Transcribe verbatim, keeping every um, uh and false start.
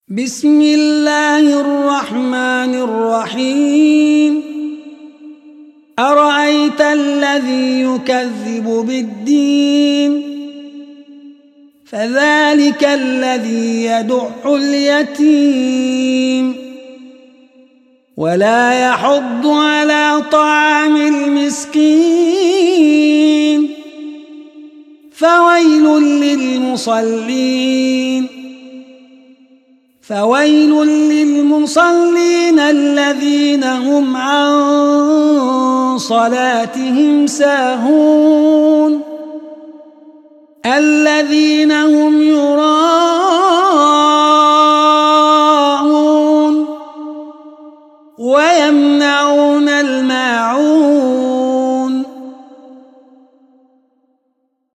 بسم الله الرحمن الرحيم أرأيت الذي يكذب بالدين فذلك الذي يدع اليتيم ولا يحض على طعام المسكين فويل للمصلين فويل للمصلين الذين هم عن صلاتهم ساهون الذين هم يراءون